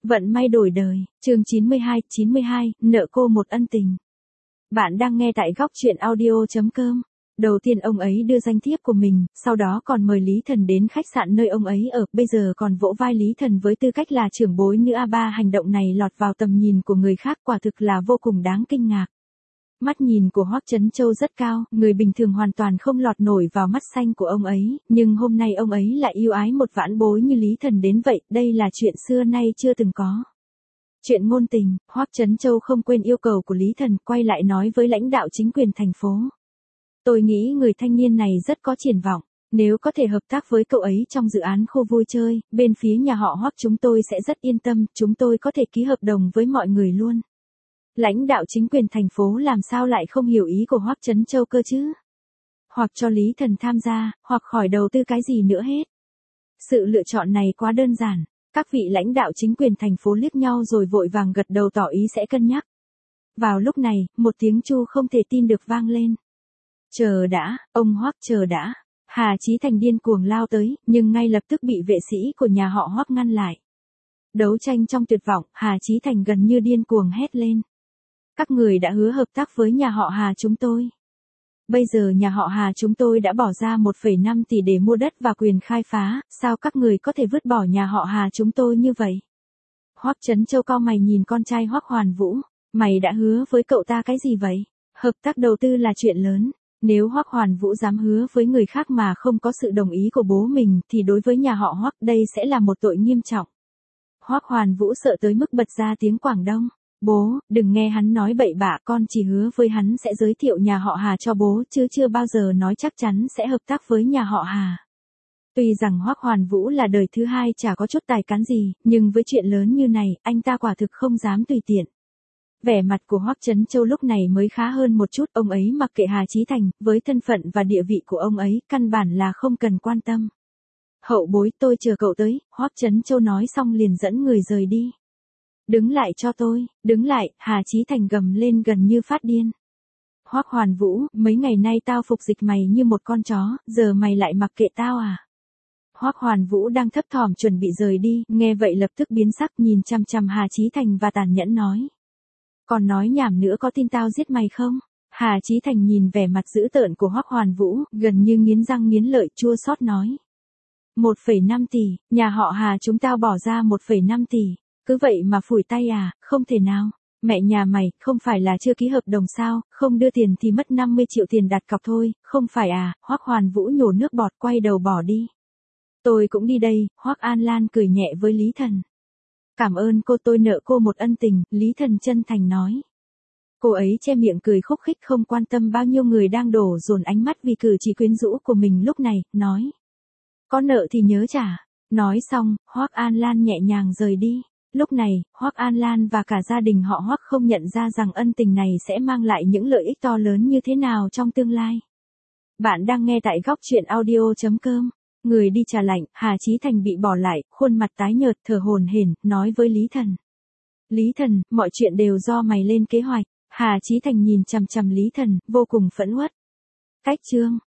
Vận may đổi đời, chương 92, nợ cô một ân tình. Bạn đang nghe tại góc truyện audio.com. Đầu tiên ông ấy đưa danh thiếp của mình, sau đó còn mời Lý Thần đến khách sạn nơi ông ấy ở, bây giờ còn vỗ vai Lý Thần với tư cách là trưởng bối nữa. Hành động này lọt vào tầm nhìn của người khác quả thực là vô cùng đáng kinh ngạc. Mắt nhìn của Hoắc Chấn Châu rất cao, người bình thường hoàn toàn không lọt nổi vào mắt xanh của ông ấy, nhưng hôm nay ông ấy lại yêu ái một vãn bối như Lý Thần đến vậy, đây là chuyện xưa nay chưa từng có. Chuyện ngôn tình, Hoắc Chấn Châu không quên yêu cầu của Lý Thần, quay lại nói với lãnh đạo chính quyền thành phố. Tôi nghĩ người thanh niên này rất có triển vọng, nếu có thể hợp tác với cậu ấy trong dự án khu vui chơi, bên phía nhà họ Hoắc chúng tôi sẽ rất yên tâm, chúng tôi có thể ký hợp đồng với mọi người luôn. Lãnh đạo chính quyền thành phố làm sao lại không hiểu ý của Hoắc Chấn Châu cơ chứ? Hoặc cho Lý Thần tham gia, hoặc khỏi đầu tư cái gì nữa hết. Sự lựa chọn này quá đơn giản, các vị lãnh đạo chính quyền thành phố liếc nhau rồi vội vàng gật đầu tỏ ý sẽ cân nhắc. Vào lúc này, một tiếng chu không thể tin được vang lên. Chờ đã, ông Hoắc chờ đã. Hà Chí Thành điên cuồng lao tới, nhưng ngay lập tức bị vệ sĩ của nhà họ Hoắc ngăn lại. Đấu tranh trong tuyệt vọng, Hà Chí Thành gần như điên cuồng hét lên. Các người đã hứa hợp tác với nhà họ Hà chúng tôi. Bây giờ nhà họ Hà chúng tôi đã bỏ ra 1,5 tỷ để mua đất và quyền khai phá, sao các người có thể vứt bỏ nhà họ Hà chúng tôi như vậy? Hoắc Chấn Châu cau mày nhìn con trai Hoắc Hoàn Vũ, mày đã hứa với cậu ta cái gì vậy? Hợp tác đầu tư là chuyện lớn, nếu Hoắc Hoàn Vũ dám hứa với người khác mà không có sự đồng ý của bố mình thì đối với nhà họ Hoắc đây sẽ là một tội nghiêm trọng. Hoắc Hoàn Vũ sợ tới mức bật ra tiếng Quảng Đông. Bố, đừng nghe hắn nói bậy bạ, con chỉ hứa với hắn sẽ giới thiệu nhà họ Hà cho bố chứ chưa bao giờ nói chắc chắn sẽ hợp tác với nhà họ Hà. Tuy rằng Hoắc Hoàn Vũ là đời thứ hai chả có chút tài cán gì, nhưng với chuyện lớn như này, anh ta quả thực không dám tùy tiện. Vẻ mặt của Hoắc Chấn Châu lúc này mới khá hơn một chút, ông ấy mặc kệ Hà Chí Thành, với thân phận và địa vị của ông ấy, căn bản là không cần quan tâm. Hậu bối, tôi chờ cậu tới, Hoắc Chấn Châu nói xong liền dẫn người rời đi. Đứng lại cho tôi, đứng lại, Hà Chí Thành gầm lên gần như phát điên. Hoắc Hoàn Vũ, mấy ngày nay tao phục dịch mày như một con chó, giờ mày lại mặc kệ tao à? Hoắc Hoàn Vũ đang thấp thỏm chuẩn bị rời đi, nghe vậy lập tức biến sắc nhìn chằm chằm Hà Chí Thành và tàn nhẫn nói. Còn nói nhảm nữa, có tin tao giết mày không? Hà Chí Thành nhìn vẻ mặt dữ tợn của Hoắc Hoàn Vũ, gần như nghiến răng nghiến lợi chua xót nói. 1,5 tỷ, nhà họ Hà chúng tao bỏ ra 1,5 tỷ. Cứ vậy mà phủi tay à, không thể nào. Mẹ nhà mày, không phải là chưa ký hợp đồng sao, không đưa tiền thì mất 50 triệu tiền đặt cọc thôi, không phải à? Hoắc Hoàn Vũ nhổ nước bọt quay đầu bỏ đi. Tôi cũng đi đây, Hoắc An Lan cười nhẹ với Lý Thần. Cảm ơn cô, tôi nợ cô một ân tình, Lý Thần chân thành nói. Cô ấy che miệng cười khúc khích không quan tâm bao nhiêu người đang đổ dồn ánh mắt vì cử chỉ quyến rũ của mình lúc này, nói. Có nợ thì nhớ trả. Nói xong, Hoắc An Lan nhẹ nhàng rời đi. Lúc này, Hoắc An Lan và cả gia đình họ Hoắc không nhận ra rằng ân tình này sẽ mang lại những lợi ích to lớn như thế nào trong tương lai. Bạn đang nghe tại góc truyện audio.com. Người đi trà lạnh, Hà Chí Thành bị bỏ lại, khuôn mặt tái nhợt thở hổn hển, nói với Lý Thần. Lý Thần, mọi chuyện đều do mày lên kế hoạch. Hà Chí Thành nhìn chằm chằm Lý Thần, vô cùng phẫn uất. Cách chương.